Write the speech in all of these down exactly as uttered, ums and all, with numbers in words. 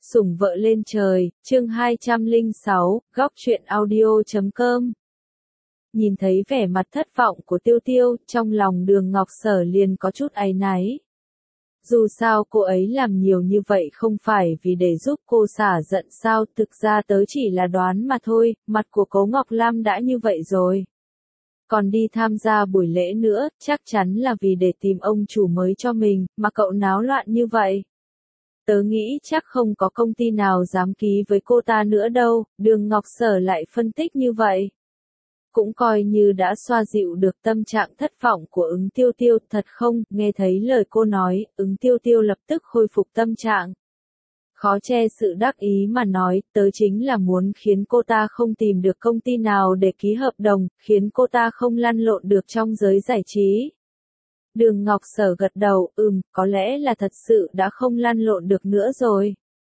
Sủng vợ lên trời, chương hai trăm lẻ sáu, góc truyện audio chấm com. Nhìn thấy vẻ mặt thất vọng của Tiêu Tiêu, trong lòng Đường Ngọc Sở liền có chút áy náy. Dù sao cô ấy làm nhiều như vậy không phải vì để giúp cô xả giận sao, thực ra tớ chỉ là đoán mà thôi, mặt của Cố Ngọc Lam đã như vậy rồi. Còn đi tham gia buổi lễ nữa, chắc chắn là vì để tìm ông chủ mới cho mình, mà cậu náo loạn như vậy. Tớ nghĩ chắc không có công ty nào dám ký với cô ta nữa đâu, Đường Ngọc Sở lại phân tích như vậy. Cũng coi như đã xoa dịu được tâm trạng thất vọng của Ứng Tiêu Tiêu, thật không, nghe thấy lời cô nói, Ứng Tiêu Tiêu lập tức khôi phục tâm trạng. Khó che sự đắc ý mà nói, tớ chính là muốn khiến cô ta không tìm được công ty nào để ký hợp đồng, khiến cô ta không lăn lộn được trong giới giải trí. Đường Ngọc Sở gật đầu, ừm, có lẽ là thật sự đã không lăn lộn được nữa rồi.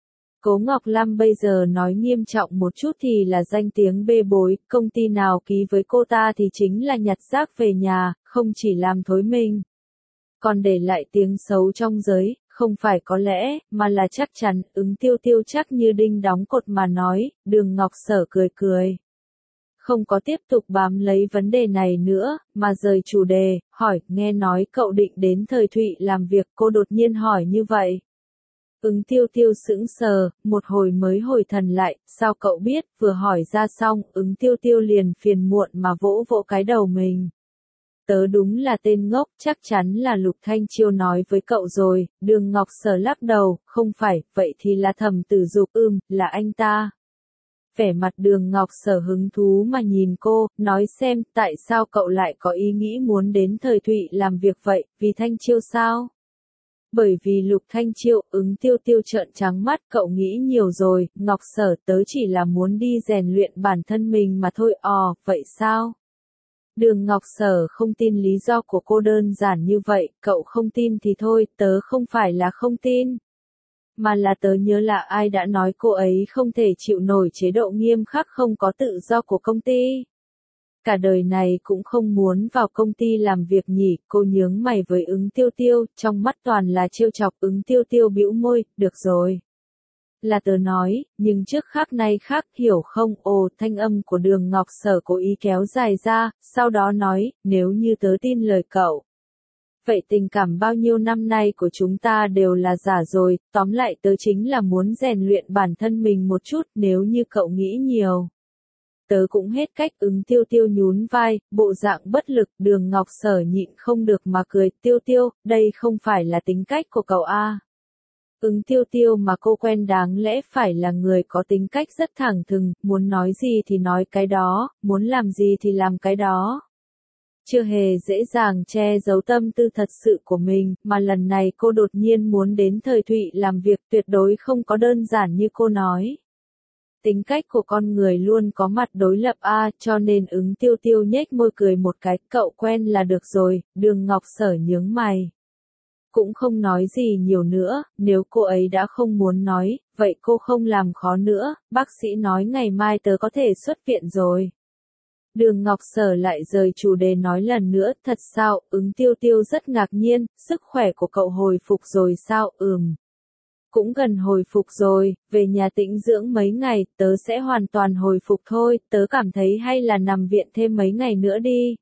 Cố Ngọc Lam bây giờ nói nghiêm trọng một chút thì là danh tiếng bê bối, công ty nào ký với cô ta thì chính là nhặt rác về nhà, không chỉ làm thối mình. Còn để lại tiếng xấu trong giới, không phải có lẽ, mà là chắc chắn, Ứng Tiêu Tiêu chắc như đinh đóng cột mà nói, Đường Ngọc Sở cười cười. Không có tiếp tục bám lấy vấn đề này nữa, mà rời chủ đề, hỏi, nghe nói cậu định đến Thời Thụy làm việc, cô đột nhiên hỏi như vậy. Ứng Tiêu Tiêu sững sờ, một hồi mới hồi thần lại, sao cậu biết, vừa hỏi ra xong, Ứng Tiêu Tiêu liền phiền muộn mà vỗ vỗ cái đầu mình. Tớ đúng là tên ngốc, chắc chắn là Lục Thanh Chiêu nói với cậu rồi, Đường Ngọc Sở lắc đầu, không phải, vậy thì là Thẩm Tử Dục, ưm, là anh ta. Vẻ mặt Đường Ngọc Sở hứng thú mà nhìn cô, nói xem, tại sao cậu lại có ý nghĩ muốn đến Thời Thụy làm việc vậy, vì Thanh Chiêu sao? Bởi vì Lục Thanh Chiêu, Ứng Tiêu Tiêu trợn trắng mắt, cậu nghĩ nhiều rồi, Ngọc Sở tớ chỉ là muốn đi rèn luyện bản thân mình mà thôi, ò, vậy sao? Đường Ngọc Sở không tin lý do của cô đơn giản như vậy, cậu không tin thì thôi, tớ không phải là không tin. Mà là tớ nhớ là ai đã nói cô ấy không thể chịu nổi chế độ nghiêm khắc không có tự do của công ty. Cả đời này cũng không muốn vào công ty làm việc nhỉ, cô nhướng mày với Ứng Tiêu Tiêu, trong mắt toàn là trêu chọc. Ứng Tiêu Tiêu bĩu môi, được rồi. Là tớ nói, nhưng trước khác nay khác, hiểu không, ồ, thanh âm của Đường Ngọc Sở cố ý kéo dài ra, sau đó nói, nếu như tớ tin lời cậu. Vậy tình cảm bao nhiêu năm nay của chúng ta đều là giả rồi, tóm lại tớ chính là muốn rèn luyện bản thân mình một chút, nếu như cậu nghĩ nhiều. Tớ cũng hết cách. Ứng Tiêu Tiêu nhún vai, bộ dạng bất lực. Đường Ngọc Sở nhịn không được mà cười, Tiêu Tiêu, đây không phải là tính cách của cậu à. Ứng Tiêu Tiêu mà cô quen đáng lẽ phải là người có tính cách rất thẳng thừng, muốn nói gì thì nói cái đó, muốn làm gì thì làm cái đó. Chưa hề dễ dàng che giấu tâm tư thật sự của mình, mà lần này cô đột nhiên muốn đến Thời Thụy làm việc, tuyệt đối không có đơn giản như cô nói. Tính cách của con người luôn có mặt đối lập a, à, cho nên Ứng Tiêu Tiêu nhếch môi cười một cái, cậu quen là được rồi. Đường Ngọc Sở nhướng mày. Cũng không nói gì nhiều nữa, nếu cô ấy đã không muốn nói, vậy cô không làm khó nữa, bác sĩ nói ngày mai tớ có thể xuất viện rồi. Đường Ngọc Sở lại rời chủ đề nói lần nữa, thật sao? Ứng Tiêu Tiêu rất ngạc nhiên, sức khỏe của cậu hồi phục rồi sao? Ừm. Cũng gần hồi phục rồi, về nhà tĩnh dưỡng mấy ngày, tớ sẽ hoàn toàn hồi phục thôi, tớ cảm thấy hay là nằm viện thêm mấy ngày nữa đi.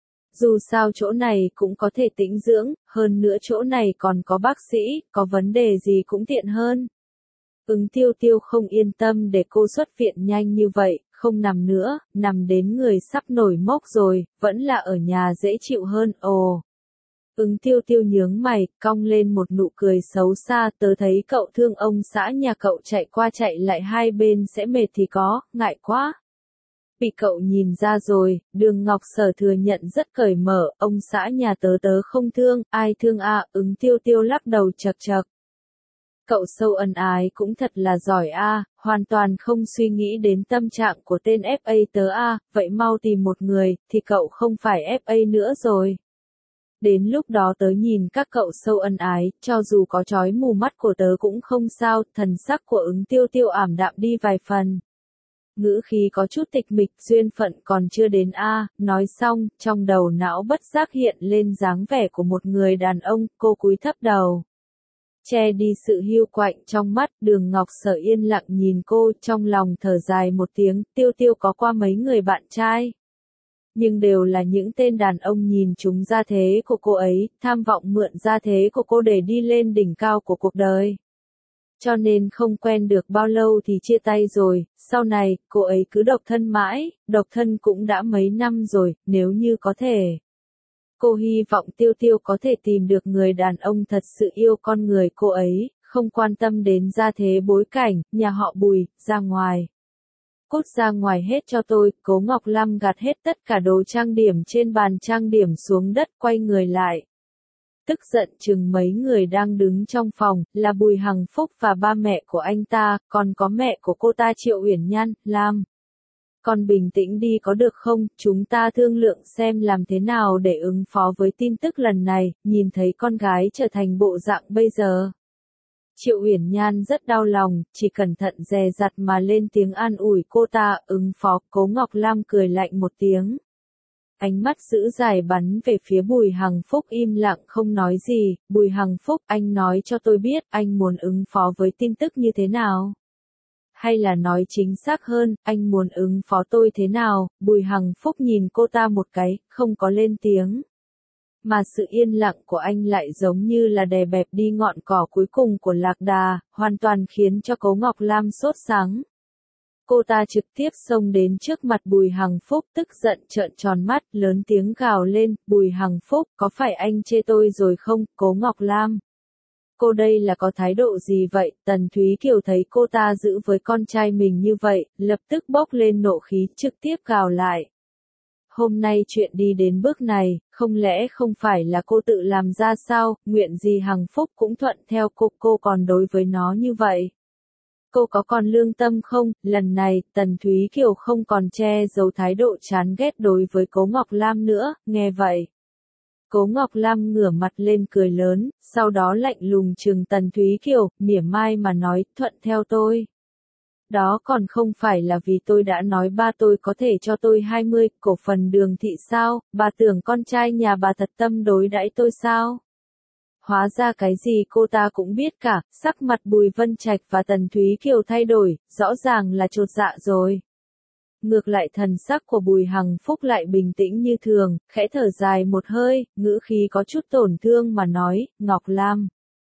Dù sao chỗ này cũng có thể tĩnh dưỡng, hơn nữa chỗ này còn có bác sĩ, có vấn đề gì cũng tiện hơn. Ứng Tiêu Tiêu không yên tâm để cô xuất viện nhanh như vậy, không nằm nữa, nằm đến người sắp nổi mốc rồi, vẫn là ở nhà dễ chịu hơn, ồ. Ứng Tiêu Tiêu nhướng mày, cong lên một nụ cười xấu xa, tớ thấy cậu thương ông xã nhà cậu chạy qua chạy lại hai bên sẽ mệt thì có, ngại quá. Bị cậu nhìn ra rồi, Đường Ngọc Sở thừa nhận rất cởi mở, ông xã nhà tớ tớ không thương, ai thương à, Ứng Tiêu Tiêu lắc đầu chật chật. Cậu sâu ân ái cũng thật là giỏi a, à, hoàn toàn không suy nghĩ đến tâm trạng của tên ép a tớ a, à, vậy mau tìm một người, thì cậu không phải ép a nữa rồi. Đến lúc đó tớ nhìn các cậu sâu ân ái, cho dù có chói mù mắt của tớ cũng không sao, thần sắc của Ứng Tiêu Tiêu ảm đạm đi vài phần. Ngữ khí có chút tịch mịch, duyên phận còn chưa đến a, à, nói xong, trong đầu não bất giác hiện lên dáng vẻ của một người đàn ông, cô cúi thấp đầu. Che đi sự hiu quạnh trong mắt, Đường Ngọc Sở yên lặng nhìn cô, trong lòng thở dài một tiếng, Tiêu Tiêu có qua mấy người bạn trai. Nhưng đều là những tên đàn ông nhìn trúng gia thế của cô ấy, tham vọng mượn gia thế của cô để đi lên đỉnh cao của cuộc đời. Cho nên không quen được bao lâu thì chia tay rồi, sau này, cô ấy cứ độc thân mãi, độc thân cũng đã mấy năm rồi, nếu như có thể. Cô hy vọng Tiêu Tiêu có thể tìm được người đàn ông thật sự yêu con người cô ấy, không quan tâm đến gia thế bối cảnh, nhà họ Bùi, ra ngoài. Cút ra ngoài hết cho tôi, Cố Ngọc Lam gạt hết tất cả đồ trang điểm trên bàn trang điểm xuống đất, quay người lại. Tức giận chừng mấy người đang đứng trong phòng, là Bùi Hằng Phúc và ba mẹ của anh ta, còn có mẹ của cô ta Triệu Uyển Nhan, Lam. Con bình tĩnh đi có được không, chúng ta thương lượng xem làm thế nào để ứng phó với tin tức lần này, nhìn thấy con gái trở thành bộ dạng bây giờ. Triệu Uyển Nhan rất đau lòng, chỉ cẩn thận dè dặt mà lên tiếng an ủi cô ta, ứng phó. Cố Ngọc Lam cười lạnh một tiếng. Ánh mắt dữ dải bắn về phía Bùi Hằng Phúc, im lặng không nói gì. Bùi Hằng Phúc, anh nói cho tôi biết anh muốn ứng phó với tin tức như thế nào? Hay là nói chính xác hơn, anh muốn ứng phó tôi thế nào? Bùi Hằng Phúc nhìn cô ta một cái, không có lên tiếng. Mà sự yên lặng của anh lại giống như là đè bẹp đi ngọn cỏ cuối cùng của lạc đà, hoàn toàn khiến cho Cố Ngọc Lam sốt sắng. Cô ta trực tiếp xông đến trước mặt Bùi Hằng Phúc, tức giận trợn tròn mắt, lớn tiếng gào lên, Bùi Hằng Phúc, có phải anh chê tôi rồi không, Cố Ngọc Lam? Cô đây là có thái độ gì vậy? Tần Thúy Kiều thấy cô ta giữ với con trai mình như vậy, lập tức bốc lên nộ khí, trực tiếp gào lại. Hôm nay chuyện đi đến bước này, không lẽ không phải là cô tự làm ra sao, nguyện gì Hằng Phúc cũng thuận theo cô, cô còn đối với nó như vậy. Cô có còn lương tâm không? Lần này, Tần Thúy Kiều không còn che giấu thái độ chán ghét đối với Cố Ngọc Lam nữa, nghe vậy. Cố Ngọc Lam ngửa mặt lên cười lớn, sau đó lạnh lùng trừng Tần Thúy Kiều, mỉa mai mà nói, thuận theo tôi. Đó còn không phải là vì tôi đã nói ba tôi có thể cho tôi hai mươi cổ phần Đường thị sao, bà tưởng con trai nhà bà thật tâm đối đãi tôi sao? Hóa ra cái gì cô ta cũng biết cả, sắc mặt Bùi Vân Trạch và Tần Thúy Kiều thay đổi, rõ ràng là chột dạ rồi. Ngược lại thần sắc của Bùi Hằng Phúc lại bình tĩnh như thường, khẽ thở dài một hơi, ngữ khí có chút tổn thương mà nói, Ngọc Lam.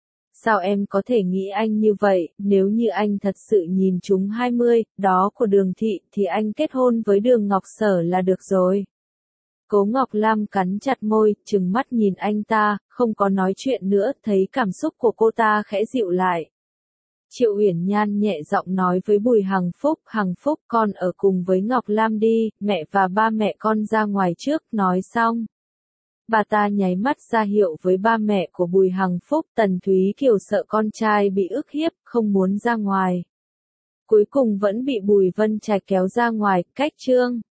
Sao em có thể nghĩ anh như vậy, nếu như anh thật sự nhìn chúng hai mươi, đó của Đường thị, thì anh kết hôn với Đường Ngọc Sở là được rồi. Cố Ngọc Lam cắn chặt môi, trừng mắt nhìn anh ta, không có nói chuyện nữa, thấy cảm xúc của cô ta khẽ dịu lại. Triệu Uyển Nhan nhẹ giọng nói với Bùi Hằng Phúc, Hằng Phúc con ở cùng với Ngọc Lam đi, mẹ và ba mẹ con ra ngoài trước, nói xong. Bà ta nháy mắt ra hiệu với ba mẹ của Bùi Hằng Phúc, Tần Thúy Kiều sợ con trai bị ức hiếp, không muốn ra ngoài. Cuối cùng vẫn bị Bùi Vân Trạch kéo ra ngoài, cách trương.